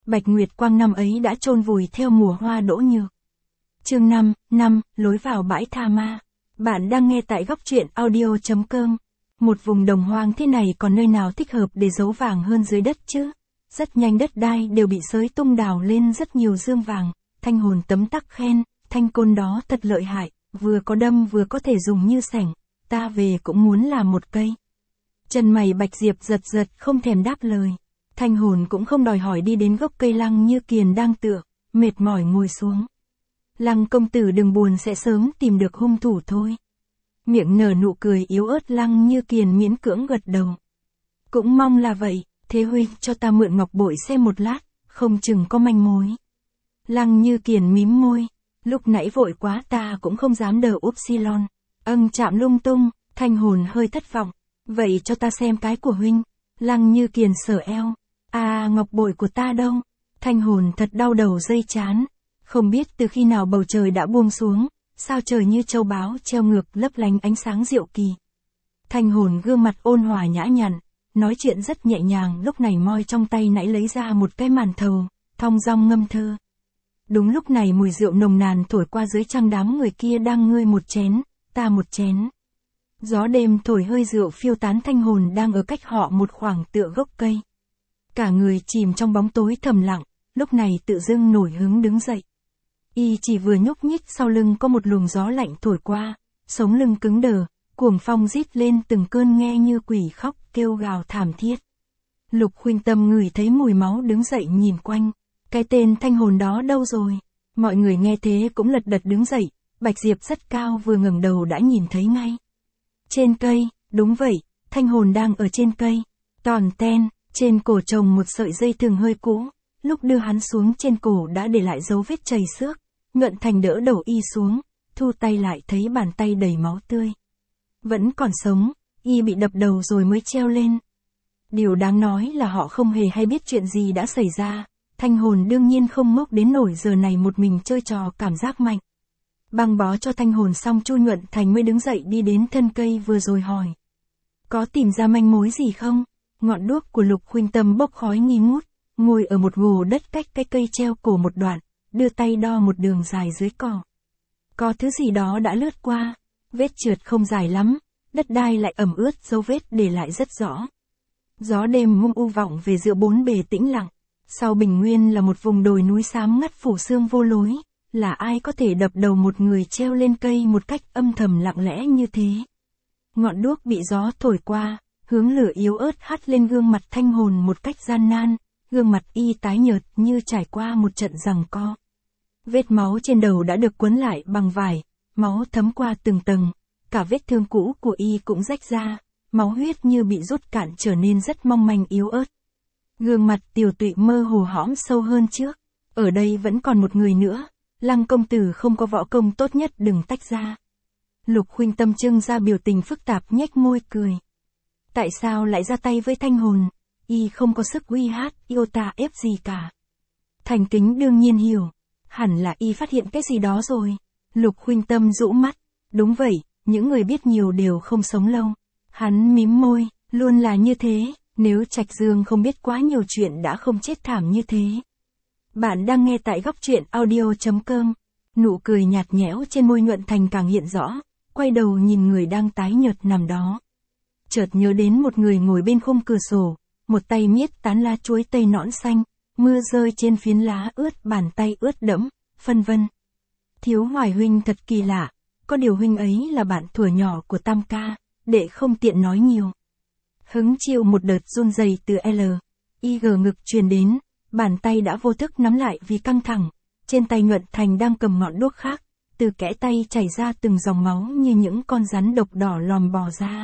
Bạch Nguyệt Quang năm ấy đã chôn vùi theo mùa hoa đỗ nhược. Chương 5, lối vào bãi tha ma. Bạn đang nghe tại góc truyện audio.com. Một vùng đồng hoang thế này còn nơi nào thích hợp để giấu vàng hơn dưới đất chứ? Rất nhanh đất đai đều bị xới tung đào lên rất nhiều dương vàng. Thanh Hồn tấm tắc khen, thanh côn đó thật lợi hại, vừa có đâm vừa có thể dùng như sẻng, ta về cũng muốn làm một cây. Chân mày Bạch Diệp giật giật không thèm đáp lời. Thanh Hồn cũng không đòi hỏi đi đến gốc cây Lăng Như Kiền đang tựa, mệt mỏi ngồi xuống. Lăng công tử đừng buồn, sẽ sớm tìm được hung thủ thôi. Miệng nở nụ cười yếu ớt, Lăng Như Kiền miễn cưỡng gật đầu. Cũng mong là vậy, thế huynh cho ta mượn ngọc bội xem một lát, không chừng có manh mối. Lăng Như Kiền mím môi, lúc nãy vội quá ta cũng không dám đờ upsilon. Chạm lung tung. Thanh Hồn hơi thất vọng. Vậy cho ta xem cái của huynh. Lăng Như Kiền sờ eo. Ngọc bội của ta đâu? Thanh Hồn thật đau đầu dây chán. Không biết từ khi nào bầu trời đã buông xuống, sao trời như châu báu treo ngược lấp lánh ánh sáng diệu kỳ. Thanh Hồn gương mặt ôn hòa nhã nhặn, nói chuyện rất nhẹ nhàng, lúc này moi trong tay nãy lấy ra một cái màn thầu, thong dong ngâm thơ. Đúng lúc này mùi rượu nồng nàn thổi qua, dưới trăng đám người kia đang ngơi một chén, ta một chén. Gió đêm thổi hơi rượu phiêu tán, Thanh Hồn đang ở cách họ một khoảng tựa gốc cây. Cả người chìm trong bóng tối thầm lặng, lúc này tự dưng nổi hứng đứng dậy. Y chỉ vừa nhúc nhích, sau lưng có một luồng gió lạnh thổi qua, sống lưng cứng đờ, cuồng phong rít lên từng cơn nghe như quỷ khóc kêu gào thảm thiết. Lục Khuynh Tâm ngửi thấy mùi máu đứng dậy nhìn quanh. Cái tên Thanh Hồn đó đâu rồi? Mọi người nghe thế cũng lật đật đứng dậy. Bạch Diệp rất cao, vừa ngẩng đầu đã nhìn thấy ngay. Trên cây, đúng vậy, Thanh Hồn đang ở trên cây. Toàn ten, trên cổ trồng một sợi dây thừng hơi cũ. Lúc đưa hắn xuống trên cổ đã để lại dấu vết chảy xước. Ngận Thành đỡ đầu y xuống, thu tay lại thấy bàn tay đầy máu tươi. Vẫn còn sống, y bị đập đầu rồi mới treo lên. Điều đáng nói là họ không hề hay biết chuyện gì đã xảy ra. Thanh Hồn đương nhiên không ngốc đến nổi giờ này một mình chơi trò cảm giác mạnh. Băng bó cho Thanh Hồn xong, Chu Nhuận Thành mới đứng dậy đi đến thân cây vừa rồi hỏi. Có tìm ra manh mối gì không? Ngọn đuốc của Lục Khuynh Tâm bốc khói nghi ngút, ngồi ở một gồ đất cách cái cây treo cổ một đoạn, đưa tay đo một đường dài dưới cỏ. Có thứ gì đó đã lướt qua, vết trượt không dài lắm, đất đai lại ẩm ướt, dấu vết để lại rất rõ. Gió đêm mông u vọng về giữa bốn bề tĩnh lặng. Sau bình nguyên là một vùng đồi núi xám ngắt phủ sương vô lối, là ai có thể đập đầu một người treo lên cây một cách âm thầm lặng lẽ như thế. Ngọn đuốc bị gió thổi qua, hướng lửa yếu ớt hắt lên gương mặt Thanh Hồn một cách gian nan, gương mặt y tái nhợt như trải qua một trận giằng co. Vết máu trên đầu đã được quấn lại bằng vải, máu thấm qua từng tầng, cả vết thương cũ của y cũng rách ra, máu huyết như bị rút cạn trở nên rất mong manh yếu ớt. Gương mặt Tiểu Tụy mơ hồ hõm sâu hơn trước. Ở đây vẫn còn một người nữa. Lăng công tử không có võ công, tốt nhất đừng tách ra. Lục Khuynh Tâm trưng ra biểu tình phức tạp, nhếch môi cười. Tại sao lại ra tay với Thanh Hồn? Y không có sức uy hát, iota ép gì cả. Thành Kính đương nhiên hiểu. Hẳn là y phát hiện cái gì đó rồi. Lục Khuynh Tâm rũ mắt. Đúng vậy, những người biết nhiều đều không sống lâu. Hắn mím môi, luôn là như thế. Nếu Trạch Dương không biết quá nhiều chuyện đã không chết thảm như thế. Bạn đang nghe tại góc truyện audio.com. Nụ cười nhạt nhẽo trên môi Nhuận Thành càng hiện rõ, quay đầu nhìn người đang tái nhợt nằm đó. Chợt nhớ đến một người ngồi bên khung cửa sổ, một tay miết tán lá chuối tây nõn xanh, mưa rơi trên phiến lá ướt, bàn tay ướt đẫm, phân vân. Thiếu Hoài huynh thật kỳ lạ, có điều huynh ấy là bạn thuở nhỏ của Tam ca, đệ không tiện nói nhiều. Hứng chịu một đợt run rẩy từ L.I.G ngực truyền đến, bàn tay đã vô thức nắm lại vì căng thẳng. Trên tay Nhuận Thành đang cầm ngọn đuốc khác, từ kẽ tay chảy ra từng dòng máu như những con rắn độc đỏ lòm bò ra.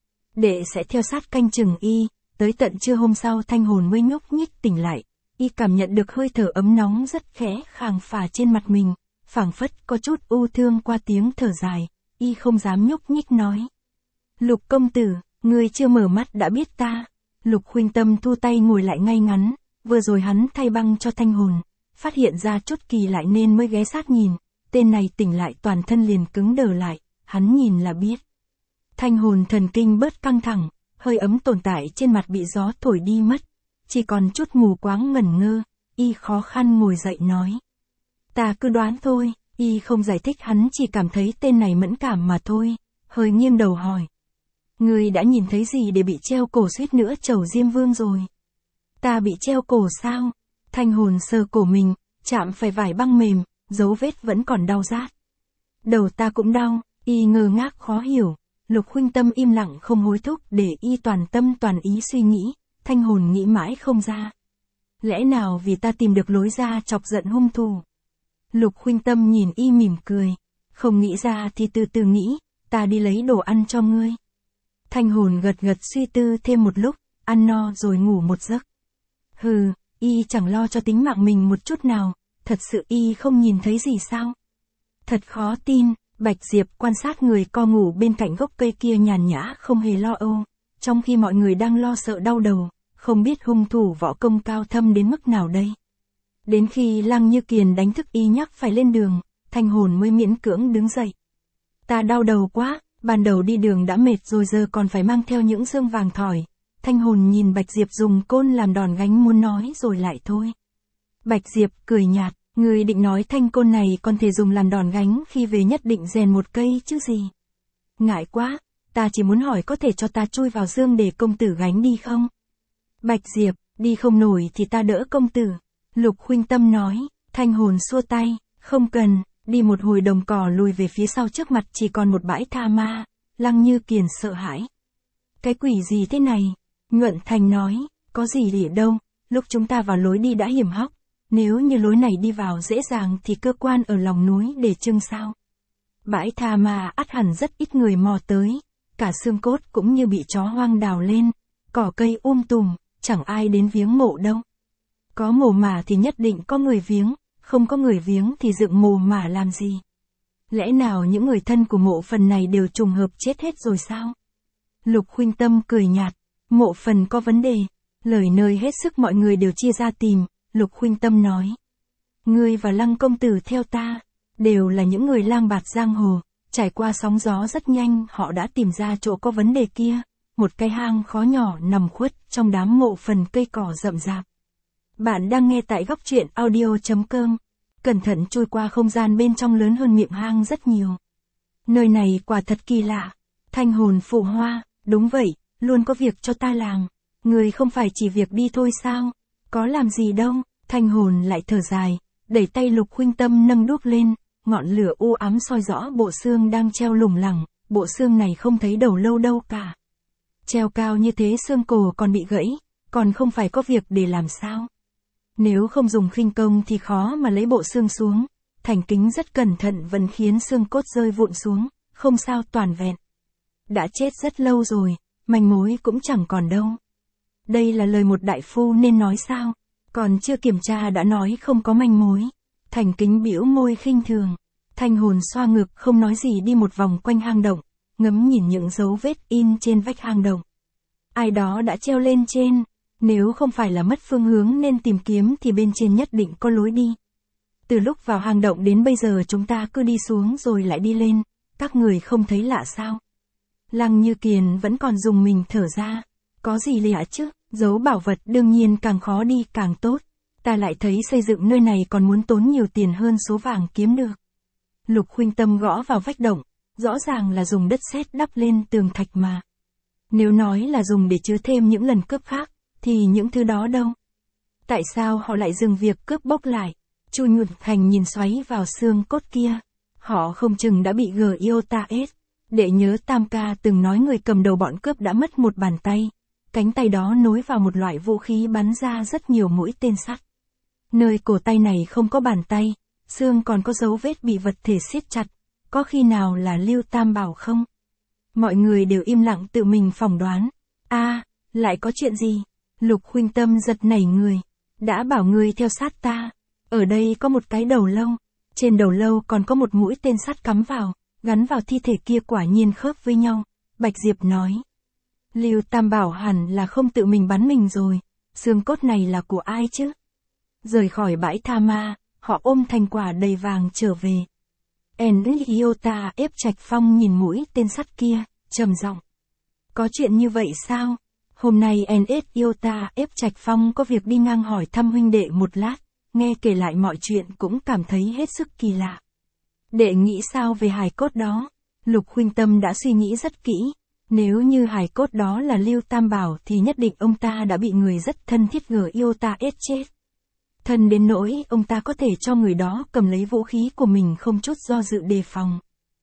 Đệ sẽ theo sát canh chừng y, tới tận trưa hôm sau Thanh Hồn mới nhúc nhích tỉnh lại. Y cảm nhận được hơi thở ấm nóng rất khẽ khàng phả trên mặt mình, phảng phất có chút u thương qua tiếng thở dài, y không dám nhúc nhích nói. Lục công tử, ngươi chưa mở mắt đã biết ta. Lục Khuynh Tâm thu tay ngồi lại ngay ngắn, vừa rồi hắn thay băng cho Thanh Hồn, phát hiện ra chút kỳ lại nên mới ghé sát nhìn, tên này tỉnh lại toàn thân liền cứng đờ lại, hắn nhìn là biết. Thanh Hồn thần kinh bớt căng thẳng, hơi ấm tồn tại trên mặt bị gió thổi đi mất, chỉ còn chút mù quáng ngẩn ngơ, y khó khăn ngồi dậy nói. Ta cứ đoán thôi, y không giải thích, hắn chỉ cảm thấy tên này mẫn cảm mà thôi, hơi nghiêng đầu hỏi. Ngươi đã nhìn thấy gì để bị treo cổ suýt nữa chầu Diêm Vương rồi? Ta bị treo cổ sao? Thanh hồn sờ cổ mình, chạm phải vải băng mềm, dấu vết vẫn còn đau rát. Đầu ta cũng đau, y ngơ ngác khó hiểu. Lục Khuynh Tâm im lặng không hối thúc để y toàn tâm toàn ý suy nghĩ, thanh hồn nghĩ mãi không ra. Lẽ nào vì ta tìm được lối ra chọc giận hung thủ? Lục Khuynh Tâm nhìn y mỉm cười. Không nghĩ ra thì từ từ nghĩ, ta đi lấy đồ ăn cho ngươi. Thanh hồn gật gật suy tư thêm một lúc, ăn no rồi ngủ một giấc. Hừ, y chẳng lo cho tính mạng mình một chút nào, thật sự y không nhìn thấy gì sao? Thật khó tin. Bạch Diệp quan sát người co ngủ bên cạnh gốc cây kia nhàn nhã không hề lo âu, trong khi mọi người đang lo sợ đau đầu, không biết hung thủ võ công cao thâm đến mức nào đây. Đến khi Lăng Như Kiền đánh thức y nhắc phải lên đường, thanh hồn mới miễn cưỡng đứng dậy. Ta đau đầu quá, ban đầu đi đường đã mệt rồi giờ còn phải mang theo những xương vàng thỏi. Thanh hồn nhìn Bạch Diệp dùng côn làm đòn gánh muốn nói rồi lại thôi. Bạch Diệp cười nhạt. Người định nói thanh côn này còn thể dùng làm đòn gánh khi về nhất định rèn một cây chứ gì. Ngại quá, ta chỉ muốn hỏi có thể cho ta chui vào dương để công tử gánh đi không? Bạch Diệp, đi không nổi thì ta đỡ công tử. Lục Khuynh Tâm nói, thanh hồn xua tay, không cần, đi một hồi đồng cỏ lùi về phía sau trước mặt chỉ còn một bãi tha ma. Lăng Như Kiền sợ hãi. Cái quỷ gì thế này? Nhuận Thành nói, có gì để đâu, lúc chúng ta vào lối đi đã hiểm hóc. Nếu như lối này đi vào dễ dàng thì cơ quan ở lòng núi để trưng sao? Bãi tha ma ắt hẳn rất ít người mò tới, cả xương cốt cũng như bị chó hoang đào lên, cỏ cây tùm, chẳng ai đến viếng mộ đâu. Có mồ mả thì nhất định có người viếng, không có người viếng thì dựng mồ mả làm gì? Lẽ nào những người thân của mộ phần này đều trùng hợp chết hết rồi sao? Lục Khuynh Tâm cười nhạt, mộ phần có vấn đề, lời nơi hết sức mọi người đều chia ra tìm. Lục Khuynh Tâm nói. Ngươi và Lăng công tử theo ta, đều là những người lang bạt giang hồ, trải qua sóng gió rất nhanh họ đã tìm ra chỗ có vấn đề kia, một cái hang khó nhỏ nằm khuất trong đám mộ phần cây cỏ rậm rạp. Bạn đang nghe tại góc truyện audio.com, cẩn thận trôi qua không gian bên trong lớn hơn miệng hang rất nhiều. Nơi này quả thật kỳ lạ. Thanh hồn phụ hoa, đúng vậy, luôn có việc cho ta làm. Ngươi không phải chỉ việc đi thôi sao? Có làm gì đâu, thanh hồn lại thở dài, đẩy tay Lục Khuynh Tâm nâng đuốc lên, ngọn lửa u ám soi rõ bộ xương đang treo lủng lẳng, bộ xương này không thấy đầu lâu đâu cả. Treo cao như thế xương cổ còn bị gãy, còn không phải có việc để làm sao? Nếu không dùng khinh công thì khó mà lấy bộ xương xuống, Thành Kính rất cẩn thận vẫn khiến xương cốt rơi vụn xuống, không sao toàn vẹn. Đã chết rất lâu rồi, manh mối cũng chẳng còn đâu. Đây là lời một đại phu nên nói sao? Còn chưa kiểm tra đã nói không có manh mối. Thành Kính bĩu môi khinh thường. Thanh hồn xoa ngực không nói gì đi một vòng quanh hang động, ngắm nhìn những dấu vết in trên vách hang động. Ai đó đã treo lên trên, nếu không phải là mất phương hướng nên tìm kiếm thì bên trên nhất định có lối đi. Từ lúc vào hang động đến bây giờ chúng ta cứ đi xuống rồi lại đi lên, các người không thấy lạ sao? Lăng Như Kiền vẫn còn dùng mình thở ra. Có gì lạ chứ, giấu bảo vật đương nhiên càng khó đi càng tốt. Ta lại thấy xây dựng nơi này còn muốn tốn nhiều tiền hơn số vàng kiếm được. Lục Khuynh Tâm gõ vào vách động, rõ ràng là dùng đất sét đắp lên tường thạch mà. Nếu nói là dùng để chứa thêm những lần cướp khác, thì những thứ đó đâu? Tại sao họ lại dừng việc cướp bóc lại? Chu Nhuận Thành nhìn xoáy vào xương cốt kia. Họ không chừng đã bị Giota-S. Để nhớ Tam Ca từng nói người cầm đầu bọn cướp đã mất một bàn tay. Cánh tay đó nối vào một loại vũ khí bắn ra rất nhiều mũi tên sắt. Nơi cổ tay này không có bàn tay, xương còn có dấu vết bị vật thể siết chặt. Có khi nào là Lưu Tam Bảo không? Mọi người đều im lặng tự mình phỏng đoán. Lại có chuyện gì? Lục Khuynh Tâm giật nảy người. Đã bảo người theo sát ta. Ở đây có một cái đầu lâu. Trên đầu lâu còn có một mũi tên sắt cắm vào, gắn vào thi thể kia quả nhiên khớp với nhau. Bạch Diệp nói. Lưu Tam Bảo hẳn là không tự mình bắn mình rồi. Xương cốt này là của ai chứ? Rời khỏi bãi tha ma, họ ôm thành quả đầy vàng trở về. Iota ép Trạch Phong nhìn mũi tên sắt kia, trầm giọng. Có chuyện như vậy sao? Hôm nay Iota ép Trạch Phong có việc đi ngang hỏi thăm huynh đệ một lát, nghe kể lại mọi chuyện cũng cảm thấy hết sức kỳ lạ. Đệ nghĩ sao về hài cốt đó? Lục Huynh Tâm đã suy nghĩ rất kỹ. Nếu như hài cốt đó là Lưu Tam Bảo thì nhất định ông ta đã bị người rất thân thiết yêu ta ết chết. Thân đến nỗi ông ta có thể cho người đó cầm lấy vũ khí của mình không chút do dự đề phòng.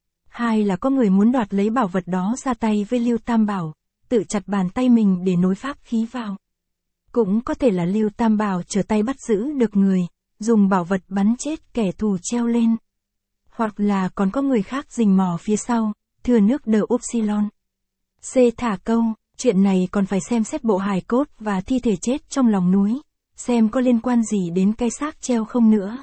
Hai là có người muốn đoạt lấy bảo vật đó ra tay với Lưu Tam Bảo, tự chặt bàn tay mình để nối pháp khí vào. Cũng có thể là Lưu Tam Bảo trở tay bắt giữ được người, dùng bảo vật bắn chết kẻ thù treo lên. Hoặc là còn có người khác rình mò phía sau, thừa nước đờ upsilon. C. Thả câu, chuyện này còn phải xem xét bộ hài cốt và thi thể chết trong lòng núi, xem có liên quan gì đến cái xác treo không nữa.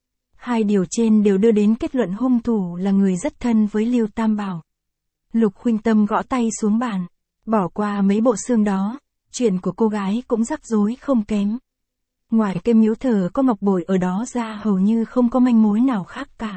Hai điều trên đều đưa đến kết luận hung thủ là người rất thân với Lưu Tam Bảo. Lục Huynh Tâm gõ tay xuống bàn, bỏ qua mấy bộ xương đó, chuyện của cô gái cũng rắc rối không kém. Ngoài cái miếu thờ có ngọc bội ở đó ra hầu như không có manh mối nào khác cả.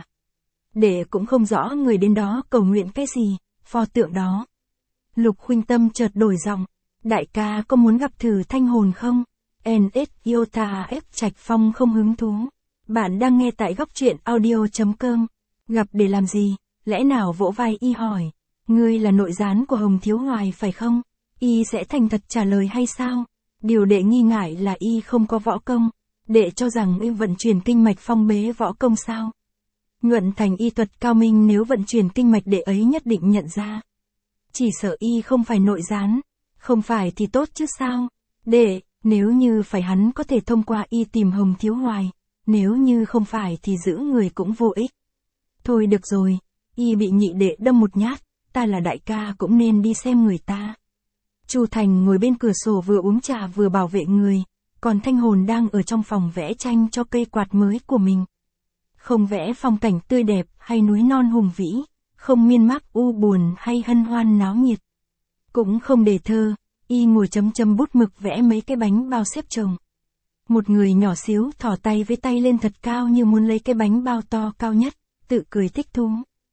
Đệ cũng không rõ người đến đó cầu nguyện cái gì, pho tượng đó. Lục Huynh Tâm chợt đổi giọng, đại ca có muốn gặp thử thanh hồn không? NS Iota F Trạch Phong không hứng thú. Bạn đang nghe tại góc truyện audio.com. Gặp để làm gì? Lẽ nào vỗ vai y hỏi. Ngươi là nội gián của Hồng Thiếu Hoài phải không? Y sẽ thành thật trả lời hay sao? Điều đệ nghi ngại là y không có võ công. Đệ cho rằng y vận chuyển kinh mạch phong bế võ công sao? Nhuận Thành y thuật cao minh, nếu vận chuyển kinh mạch đệ ấy nhất định nhận ra. Chỉ sợ y không phải nội gián. Không phải thì tốt chứ sao? Đệ, nếu như phải hắn có thể thông qua y tìm Hồng Thiếu Hoài. Nếu như không phải thì giữ người cũng vô ích. Thôi được rồi, y bị nhị đệ đâm một nhát, ta là đại ca cũng nên đi xem người ta. Chu Thành ngồi bên cửa sổ vừa uống trà vừa bảo vệ người, còn Thanh Hồn đang ở trong phòng vẽ tranh cho cây quạt mới của mình. Không vẽ phong cảnh tươi đẹp hay núi non hùng vĩ, không miên mác u buồn hay hân hoan náo nhiệt. Cũng không đề thơ, y ngồi chấm bút mực vẽ mấy cái bánh bao xếp chồng. Một người nhỏ xíu thò tay với tay lên thật cao như muốn lấy cái bánh bao to cao nhất, tự cười thích thú.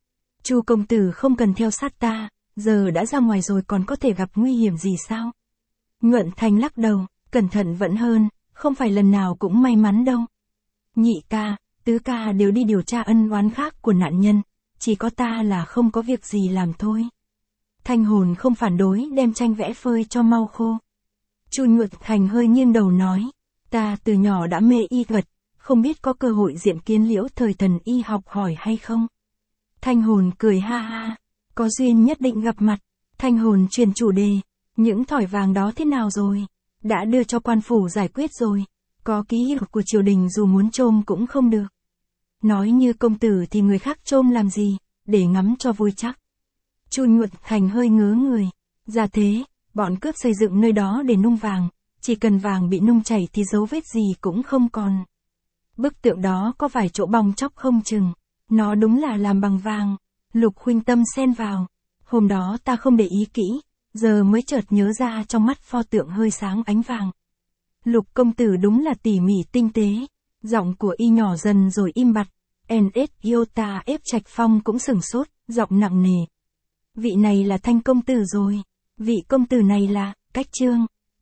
Chu công tử không cần theo sát ta, giờ đã ra ngoài rồi còn có thể gặp nguy hiểm gì sao? Nhuận Thành lắc đầu, cẩn thận vẫn hơn, không phải lần nào cũng may mắn đâu. Nhị ca, tứ ca đều đi điều tra ân oán khác của nạn nhân, chỉ có ta là không có việc gì làm thôi. Thanh Hồn không phản đối, đem tranh vẽ phơi cho mau khô. Chu Nhuận Thành hơi nghiêng đầu nói, ta từ nhỏ đã mê y thuật, không biết có cơ hội diện kiến Liễu thời thần y học hỏi hay không? Thanh Hồn cười ha ha, có duyên nhất định gặp mặt. Thanh Hồn chuyển chủ đề, những thỏi vàng đó thế nào rồi? Đã đưa cho quan phủ giải quyết rồi, có ký hiệu của triều đình dù muốn trôm cũng không được. Nói như công tử thì người khác trôm làm gì, để ngắm cho vui chắc. Chu Nhuận Thành hơi ngớ người, ra thế, bọn cướp xây dựng nơi đó để nung vàng, chỉ cần vàng bị nung chảy thì dấu vết gì cũng không còn. Bức tượng đó có vài chỗ bong chóc không chừng, nó đúng là làm bằng vàng. Lục Huynh Tâm xen vào, hôm đó ta không để ý kỹ, giờ mới chợt nhớ ra trong mắt pho tượng hơi sáng ánh vàng. Lục công tử đúng là tỉ mỉ tinh tế, giọng của y nhỏ dần rồi im bặt. NS Iota F Trạch Phong cũng sửng sốt, giọng nặng nề. Vị này là Thanh công tử rồi, vị công tử này là Cách Trương.